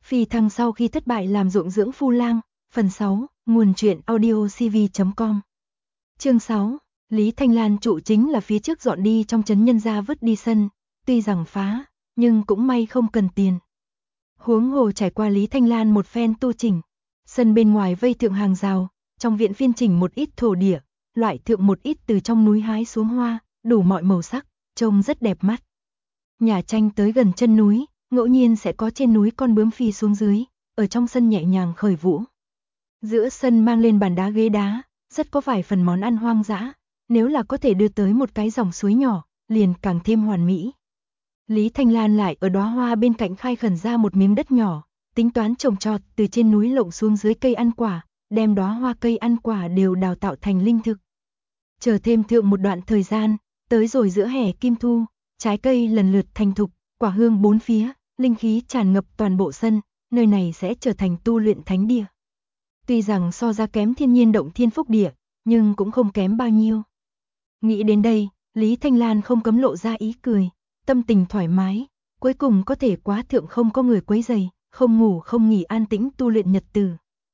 Phi thăng sau khi thất bại làm ruộng dưỡng phu lang, phần 6, nguồn truyện audiocv.com. Chương 6, Lý Thanh Lan trụ chính là phía trước dọn đi trong trấn nhân gia vứt đi sân, tuy rằng phá, nhưng cũng may không cần tiền. Huống hồ trải qua Lý Thanh Lan một phen tu chỉnh, sân bên ngoài vây thượng hàng rào, trong viện phiên chỉnh một ít thổ địa, loại thượng một ít từ trong núi hái xuống hoa, đủ mọi màu sắc, trông rất đẹp mắt. Nhà tranh tới gần chân núi, ngẫu nhiên sẽ có trên núi con bướm phi xuống dưới, ở trong sân nhẹ nhàng khởi vũ. Giữa sân mang lên bàn đá ghế đá, rất có vài phần món ăn hoang dã, nếu là có thể đưa tới một cái dòng suối nhỏ, liền càng thêm hoàn mỹ. Lý Thanh Lan lại ở đóa hoa bên cạnh khai khẩn ra một miếng đất nhỏ, tính toán trồng trọt từ trên núi lộng xuống dưới cây ăn quả, đem đóa hoa cây ăn quả đều đào tạo thành linh thực. Chờ thêm thượng một đoạn thời gian, tới rồi giữa hè kim thu, trái cây lần lượt thành thục, quả hương bốn phía, linh khí tràn ngập toàn bộ sân, nơi này sẽ trở thành tu luyện thánh địa. Tuy rằng so ra kém thiên nhiên động thiên phúc địa, nhưng cũng không kém bao nhiêu. Nghĩ đến đây, Lý Thanh Lan không cấm lộ ra ý cười, tâm tình thoải mái, cuối cùng có thể quá thượng không có người quấy rầy, không ngủ không nghỉ an tĩnh tu luyện nhật từ.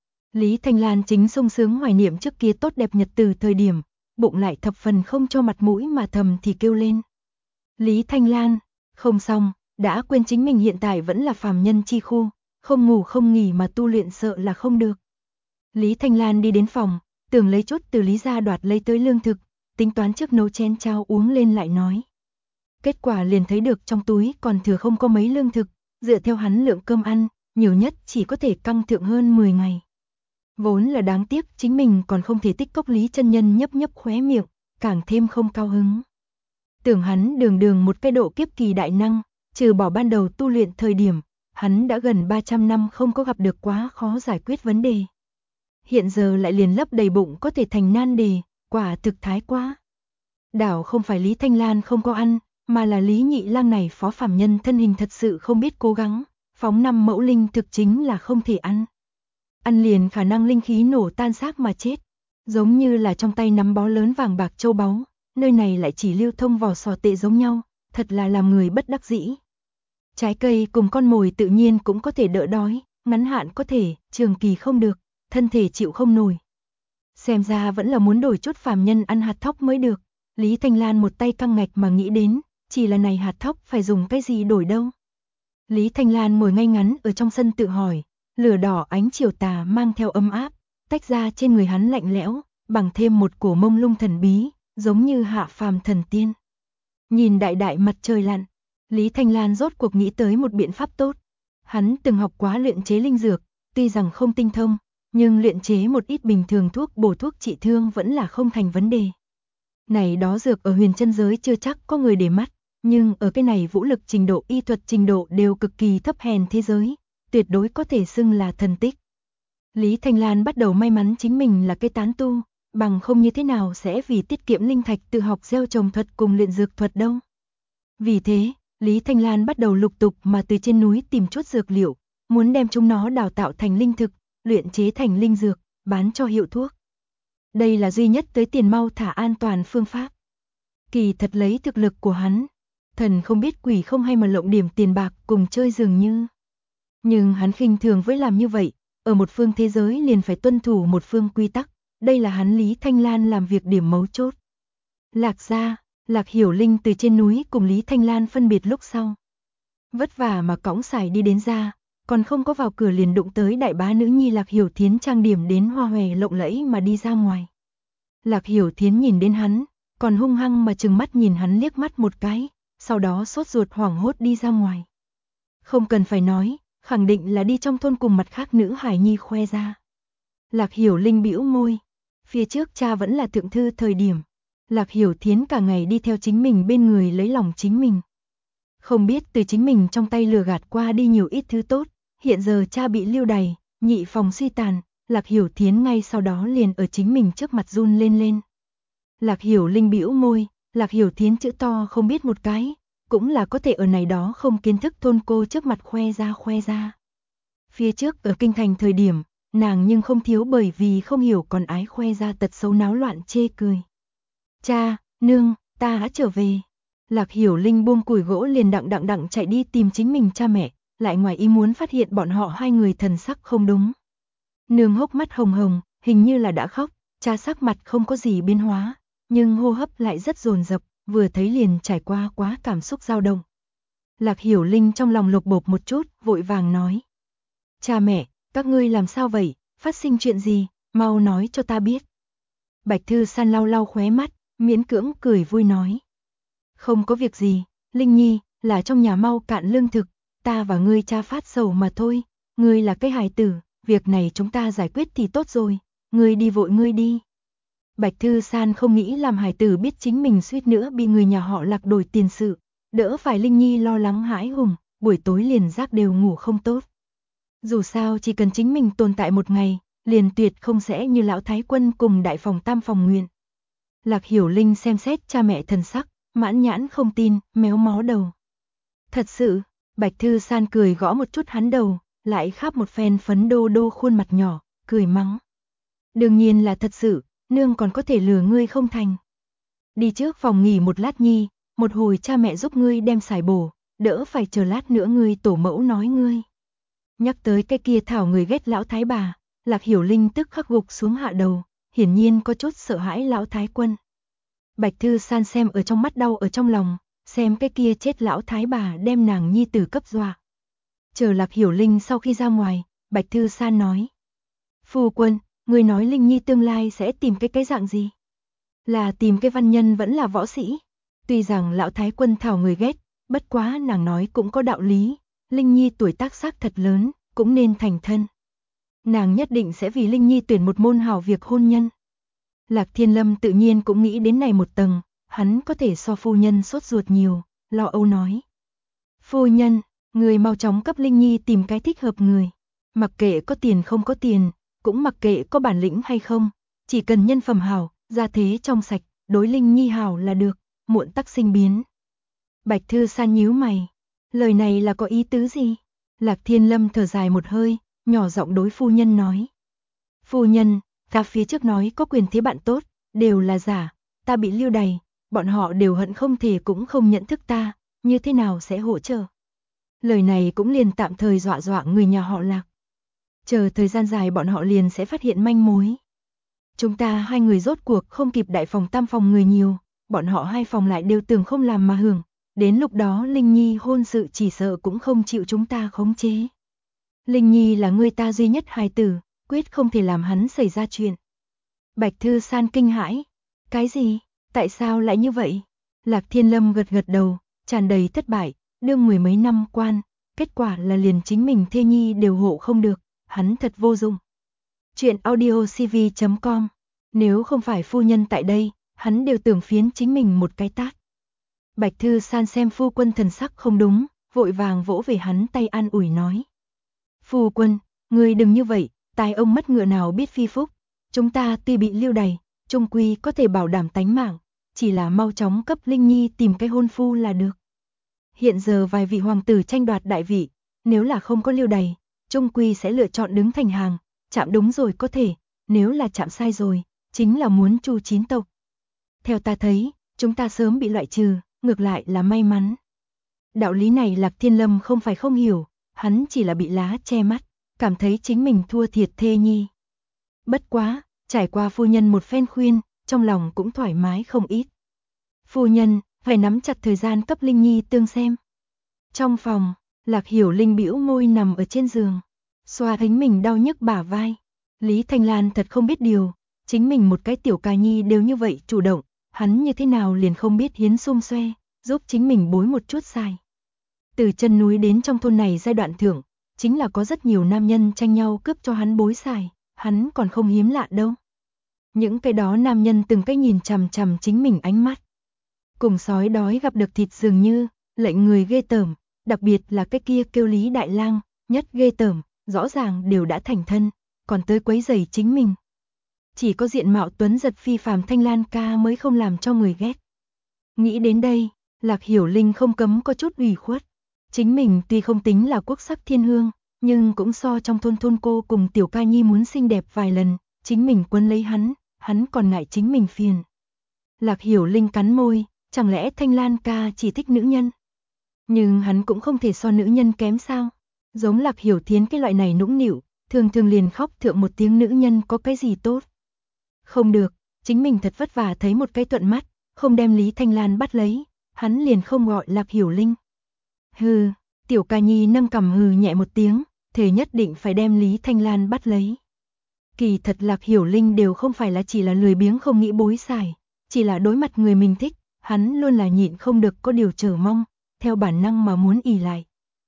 Lý Thanh Lan chính sung sướng hoài niệm trước kia tốt đẹp nhật từ thời điểm, bụng lại thập phần không cho mặt mũi mà thầm thì kêu lên. Lý Thanh Lan, không xong, đã quên chính mình hiện tại vẫn là phàm nhân chi khu, không ngủ không nghỉ mà tu luyện sợ là không được. Lý Thanh Lan đi đến phòng, tưởng lấy chút từ Lý gia đoạt lấy tới lương thực, tính toán trước nấu chén cháo uống lên lại nói. Kết quả liền thấy được trong túi còn thừa không có mấy lương thực, dựa theo hắn lượng cơm ăn, nhiều nhất chỉ có thể căng thượng hơn 10 ngày. Vốn là đáng tiếc chính mình còn không thể tích cốc Lý chân nhân nhấp nhấp khóe miệng, càng thêm không cao hứng. Tưởng hắn đường một cái độ kiếp kỳ đại năng, trừ bỏ ban đầu tu luyện thời điểm, hắn đã gần 300 năm không có gặp được quá khó giải quyết vấn đề. Hiện giờ lại liền lấp đầy bụng có thể thành nan đề, quả thực thái quá. Đảo không phải Lý Thanh Lan không có ăn, mà là Lý Nhị Lang này phó phàm nhân thân hình thật sự không biết cố gắng, phóng 5 mẫu linh thực chính là không thể ăn. Ăn liền khả năng linh khí nổ tan xác mà chết, giống như là trong tay nắm bó lớn vàng bạc châu báu, nơi này lại chỉ lưu thông vỏ sò tệ giống nhau, thật là làm người bất đắc dĩ. Trái cây cùng con mồi tự nhiên cũng có thể đỡ đói, ngắn hạn có thể, trường kỳ không được, thân thể chịu không nổi. Xem ra vẫn là muốn đổi chút phàm nhân ăn hạt thóc mới được. Lý Thanh Lan một tay căng ngạch mà nghĩ đến, chỉ là này hạt thóc phải dùng cái gì đổi đâu. Lý Thanh Lan ngồi ngay ngắn ở trong sân tự hỏi, lửa đỏ ánh chiều tà mang theo ấm áp, tách ra trên người hắn lạnh lẽo, bằng thêm một cổ mông lung thần bí, giống như hạ phàm thần tiên. Nhìn đại đại mặt trời lặn, Lý Thanh Lan rốt cuộc nghĩ tới một biện pháp tốt. Hắn từng học quá luyện chế linh dược, tuy rằng không tinh thông, nhưng luyện chế một ít bình thường thuốc bổ thuốc trị thương vẫn là không thành vấn đề. Này đó dược ở huyền chân giới chưa chắc có người để mắt, nhưng ở cái này vũ lực trình độ y thuật trình độ đều cực kỳ thấp hèn thế giới, tuyệt đối có thể xưng là thần tích. Lý Thanh Lan bắt đầu may mắn chính mình là cái tán tu, bằng không như thế nào sẽ vì tiết kiệm linh thạch tự học gieo trồng thuật cùng luyện dược thuật đâu. Vì thế, Lý Thanh Lan bắt đầu lục tục mà từ trên núi tìm chút dược liệu, muốn đem chúng nó đào tạo thành linh thực, luyện chế thành linh dược, bán cho hiệu thuốc. Đây là duy nhất tới tiền mau thả an toàn phương pháp. Kỳ thật lấy thực lực của hắn, thần không biết quỷ không hay mà lộng điểm tiền bạc cùng chơi dường như. Nhưng hắn khinh thường với làm như vậy, ở một phương thế giới liền phải tuân thủ một phương quy tắc, đây là hắn Lý Thanh Lan làm việc điểm mấu chốt. Lạc gia, Lạc Hiểu Linh từ trên núi cùng Lý Thanh Lan phân biệt lúc sau. Vất vả mà cõng sải đi đến ra, còn không có vào cửa liền đụng tới đại bá nữ nhi Lạc Hiểu Thiến trang điểm đến hoa hòe lộng lẫy mà đi ra ngoài. Lạc Hiểu Thiến nhìn đến hắn, còn hung hăng mà trừng mắt nhìn hắn liếc mắt một cái, sau đó sốt ruột hoảng hốt đi ra ngoài. Không cần phải nói, khẳng định là đi trong thôn cùng mặt khác nữ hải nhi khoe ra. Lạc Hiểu Linh bĩu môi, phía trước cha vẫn là thượng thư thời điểm, Lạc Hiểu Thiến cả ngày đi theo chính mình bên người lấy lòng chính mình. Không biết từ chính mình trong tay lừa gạt qua đi nhiều ít thứ tốt, hiện giờ cha bị lưu đày, nhị phòng suy tàn, Lạc Hiểu Thiến ngay sau đó liền ở chính mình trước mặt run lên. Lạc Hiểu Linh bĩu môi, Lạc Hiểu Thiến chữ to không biết một cái, cũng là có thể ở này đó không kiến thức thôn cô trước mặt khoe ra. Phía trước ở kinh thành thời điểm, nàng nhưng không thiếu bởi vì không hiểu còn ái khoe ra tật xấu náo loạn chê cười. Cha, nương, ta đã trở về. Lạc Hiểu Linh buông củi gỗ liền đặng chạy đi tìm chính mình cha mẹ, lại ngoài ý muốn phát hiện bọn họ hai người thần sắc không đúng. Nương hốc mắt hồng hồng, hình như là đã khóc, cha sắc mặt không có gì biến hóa, nhưng hô hấp lại rất dồn dập, vừa thấy liền trải qua quá cảm xúc dao động. Lạc Hiểu Linh trong lòng lục bộp một chút, vội vàng nói. Cha mẹ, các ngươi làm sao vậy, phát sinh chuyện gì, mau nói cho ta biết. Bạch Thư San lau lau khóe mắt, miễn cưỡng cười vui nói. Không có việc gì, Linh Nhi, là trong nhà mau cạn lương thực, ta và ngươi cha phát sầu mà thôi, ngươi là cái hài tử, việc này chúng ta giải quyết thì tốt rồi, ngươi đi vội ngươi đi. Bạch Thư San không nghĩ làm hài tử biết chính mình suýt nữa bị người nhà họ Lạc đổi tiền sự, đỡ phải Linh Nhi lo lắng hãi hùng, buổi tối liền giấc đều ngủ không tốt. Dù sao chỉ cần chính mình tồn tại một ngày, liền tuyệt không sẽ như lão thái quân cùng đại phòng tam phòng nguyện. Lạc Hiểu Linh xem xét cha mẹ thần sắc, mãn nhãn không tin, méo mó đầu. Thật sự, Bạch Thư San cười gõ một chút hắn đầu, lại khắp một phen phấn đô đô khuôn mặt nhỏ, cười mắng. Đương nhiên là thật sự, nương còn có thể lừa ngươi không thành. Đi trước phòng nghỉ một lát nhi, một hồi cha mẹ giúp ngươi đem xài bổ, đỡ phải chờ lát nữa ngươi tổ mẫu nói ngươi. Nhắc tới cái kia thảo người ghét lão thái bà, Lạc Hiểu Linh tức khắc gục xuống hạ đầu, hiển nhiên có chút sợ hãi lão thái quân. Bạch Thư San xem ở trong mắt đau ở trong lòng, xem cái kia chết lão thái bà đem nàng nhi tử cấp dọa. Chờ Lạc Hiểu Linh sau khi ra ngoài, Bạch Thư San nói. Phu quân, người nói Linh Nhi tương lai sẽ tìm cái dạng gì? Là tìm cái văn nhân vẫn là võ sĩ? Tuy rằng lão thái quân thảo người ghét, bất quá nàng nói cũng có đạo lý, Linh Nhi tuổi tác xác thật lớn, cũng nên thành thân. Nàng nhất định sẽ vì Linh Nhi tuyển một môn hảo việc hôn nhân. Lạc Thiên Lâm tự nhiên cũng nghĩ đến này một tầng, hắn có thể so phu nhân sốt ruột nhiều, lo âu nói. Phu nhân, người mau chóng cấp Linh Nhi tìm cái thích hợp người. Mặc kệ có tiền không có tiền, cũng mặc kệ có bản lĩnh hay không, chỉ cần nhân phẩm hảo, gia thế trong sạch, đối Linh Nhi hảo là được, muộn tắc sinh biến. Bạch Thư San nhíu mày, lời này là có ý tứ gì? Lạc Thiên Lâm thở dài một hơi, nhỏ giọng đối phu nhân nói. Phu nhân, ta phía trước nói có quyền thế bạn tốt, đều là giả, ta bị lưu đày, bọn họ đều hận không thể cũng không nhận thức ta, như thế nào sẽ hỗ trợ. Lời này cũng liền tạm thời dọa dọa người nhà họ Lạc. Chờ thời gian dài bọn họ liền sẽ phát hiện manh mối. Chúng ta hai người rốt cuộc không kịp đại phòng tam phòng người nhiều, bọn họ hai phòng lại đều tưởng không làm mà hưởng, đến lúc đó Linh Nhi hôn sự chỉ sợ cũng không chịu chúng ta khống chế. Linh Nhi là người ta duy nhất hài tử, quyết không thể làm hắn xảy ra chuyện. Bạch Thư San kinh hãi. Cái gì? Tại sao lại như vậy? Lạc Thiên Lâm gật gật đầu, tràn đầy thất bại, đương mười mấy năm quan, kết quả là liền chính mình thê nhi đều hộ không được, hắn thật vô dụng. Chuyện audiocv.com. Nếu không phải phu nhân tại đây, hắn đều tưởng phiến chính mình một cái tát. Bạch Thư San xem phu quân thần sắc không đúng, vội vàng vỗ về hắn tay an ủi nói. Phu quân, ngươi đừng như vậy, tai ông mất ngựa nào biết phi phúc. Chúng ta tuy bị lưu đày, chung quy có thể bảo đảm tánh mạng, chỉ là mau chóng cấp Linh Nhi tìm cái hôn phu là được. Hiện giờ vài vị hoàng tử tranh đoạt đại vị, nếu là không có lưu đày, chung quy sẽ lựa chọn đứng thành hàng, chạm đúng rồi có thể, nếu là chạm sai rồi, chính là muốn chu chín tộc. Theo ta thấy, chúng ta sớm bị loại trừ, ngược lại là may mắn. Đạo lý này Lạc Thiên Lâm không phải không hiểu, hắn chỉ là bị lá che mắt, cảm thấy chính mình thua thiệt thê nhi. Bất quá, trải qua phu nhân một phen khuyên, trong lòng cũng thoải mái không ít. Phu nhân, phải nắm chặt thời gian cấp Linh Nhi tương xem. Trong phòng, Lạc Hiểu Linh bĩu môi nằm ở trên giường, xoa thấy mình đau nhức bả vai. Lý Thanh Lan thật không biết điều, chính mình một cái tiểu ca nhi đều như vậy chủ động, hắn như thế nào liền không biết hiến xung xoe, giúp chính mình bối một chút xài. Từ chân núi đến trong thôn này giai đoạn thưởng, chính là có rất nhiều nam nhân tranh nhau cướp cho hắn bối xài, hắn còn không hiếm lạ đâu. Những cái đó nam nhân từng cái nhìn chằm chằm chính mình ánh mắt. Cùng sói đói gặp được thịt dường như, lệnh người ghê tởm, đặc biệt là cái kia kêu Lý Đại Lang, nhất ghê tởm, rõ ràng đều đã thành thân, còn tới quấy rầy chính mình. Chỉ có diện mạo tuấn giật phi phàm Thanh Lan ca mới không làm cho người ghét. Nghĩ đến đây, Lạc Hiểu Linh không cấm có chút ủy khuất. Chính mình tuy không tính là quốc sắc thiên hương, nhưng cũng so trong thôn cô cùng tiểu ca nhi muốn xinh đẹp vài lần, chính mình quấn lấy hắn còn ngại chính mình phiền. Lạc Hiểu Linh cắn môi, chẳng lẽ Thanh Lan ca chỉ thích nữ nhân? Nhưng hắn cũng không thể so nữ nhân kém sao? Giống Lạc Hiểu Thiến cái loại này nũng nịu, thường thường liền khóc thượng một tiếng nữ nhân có cái gì tốt. Không được, chính mình thật vất vả thấy một cái thuận mắt, không đem Lý Thanh Lan bắt lấy, hắn liền không gọi Lạc Hiểu Linh. Hừ, Tiểu Ca Nhi nâng cằm hừ nhẹ một tiếng, thề nhất định phải đem Lý Thanh Lan bắt lấy. Kỳ thật Lạc Hiểu Linh đều không phải là chỉ là lười biếng không nghĩ bối xài, chỉ là đối mặt người mình thích, hắn luôn là nhịn không được có điều chờ mong, theo bản năng mà muốn ỉ lại.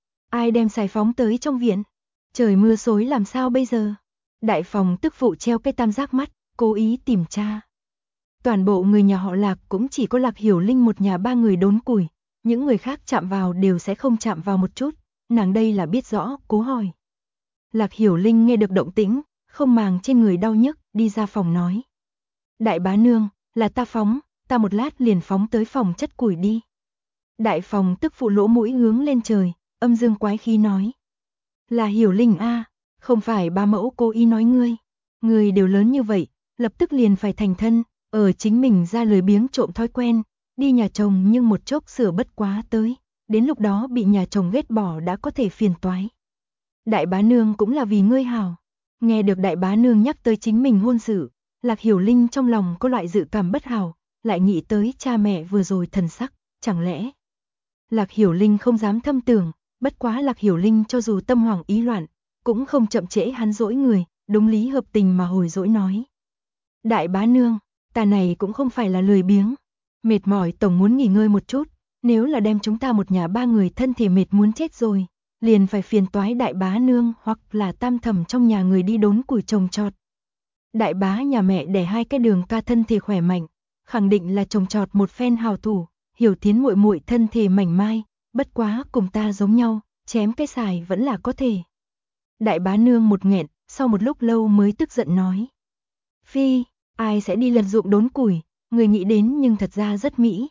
Ai đem xài phóng tới trong viện? Trời mưa xối làm sao bây giờ? Đại phòng tức phụ treo cái tam giác mắt, cố ý tìm tra. Toàn bộ người nhà họ Lạc cũng chỉ có Lạc Hiểu Linh một nhà ba người đốn củi, những người khác chạm vào đều sẽ không chạm vào một chút, nàng đây là biết rõ, cố hỏi. Lạc Hiểu Linh nghe được động tĩnh, không màng trên người đau nhức, đi ra phòng nói. Đại bá nương, là ta phóng, ta một lát liền phóng tới phòng chất củi đi. Đại phòng tức phụ lỗ mũi hướng lên trời, âm dương quái khí nói. Là Hiểu Linh a, không phải ba mẫu cố ý nói ngươi. Người đều lớn như vậy, lập tức liền phải thành thân, ở chính mình ra lười biếng trộm thói quen, đi nhà chồng nhưng một chốc sửa bất quá tới, đến lúc đó bị nhà chồng ghét bỏ đã có thể phiền toái. Đại bá nương cũng là vì ngươi hảo. Nghe được đại bá nương nhắc tới chính mình hôn sự, Lạc Hiểu Linh trong lòng có loại dự cảm bất hảo, lại nghĩ tới cha mẹ vừa rồi thần sắc, chẳng lẽ. Lạc Hiểu Linh không dám thâm tưởng, bất quá Lạc Hiểu Linh cho dù tâm hoảng ý loạn, cũng không chậm trễ hắn dỗi người, đúng lý hợp tình mà hồi dỗi nói. Đại bá nương, ta này cũng không phải là lười biếng, mệt mỏi tổng muốn nghỉ ngơi một chút, nếu là đem chúng ta một nhà ba người thân thể mệt muốn chết rồi, liền phải phiền toái đại bá nương hoặc là tam thẩm trong nhà người đi đốn củi trồng trọt. Đại bá nhà mẹ đẻ hai cái đường ca thân thể khỏe mạnh, khẳng định là trồng trọt một phen hào thủ, Hiểu Thiến muội muội thân thể mảnh mai, bất quá cùng ta giống nhau, chém cái xài vẫn là có thể. Đại bá nương một nghẹn, sau một lúc lâu mới tức giận nói. Phi, ai sẽ đi lật ruộng đốn củi, người nghĩ đến nhưng thật ra rất mỹ.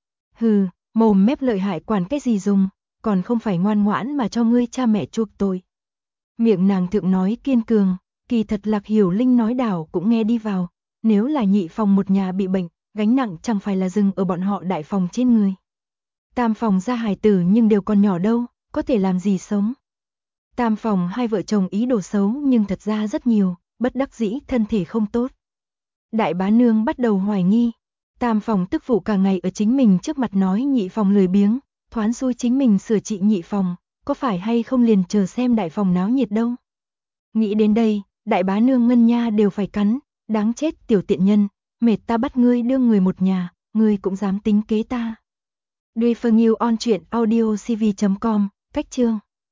Hừ, mồm mép lợi hại quản cái gì dùng, còn không phải ngoan ngoãn mà cho ngươi cha mẹ chuộc tội. Miệng nàng thượng nói kiên cường, kỳ thật Lạc Hiểu Linh nói đảo cũng nghe đi vào, nếu là nhị phòng một nhà bị bệnh, gánh nặng chẳng phải là dừng ở bọn họ đại phòng trên người. Tam phòng ra hài tử nhưng đều còn nhỏ đâu, có thể làm gì sống. Tam phòng hai vợ chồng ý đồ xấu nhưng thật ra rất nhiều, bất đắc dĩ thân thể không tốt. Đại bá nương bắt đầu hoài nghi, tam phòng tức phụ cả ngày ở chính mình trước mặt nói nhị phòng lười biếng, thoán xui chính mình sửa trị nhị phòng, có phải hay không liền chờ xem đại phòng náo nhiệt đâu. Nghĩ đến đây, đại bá nương ngân nha đều phải cắn, đáng chết tiểu tiện nhân, mệt ta bắt ngươi đưa người một nhà, ngươi cũng dám tính kế ta. Referral on truyện audio cv.com, cách chương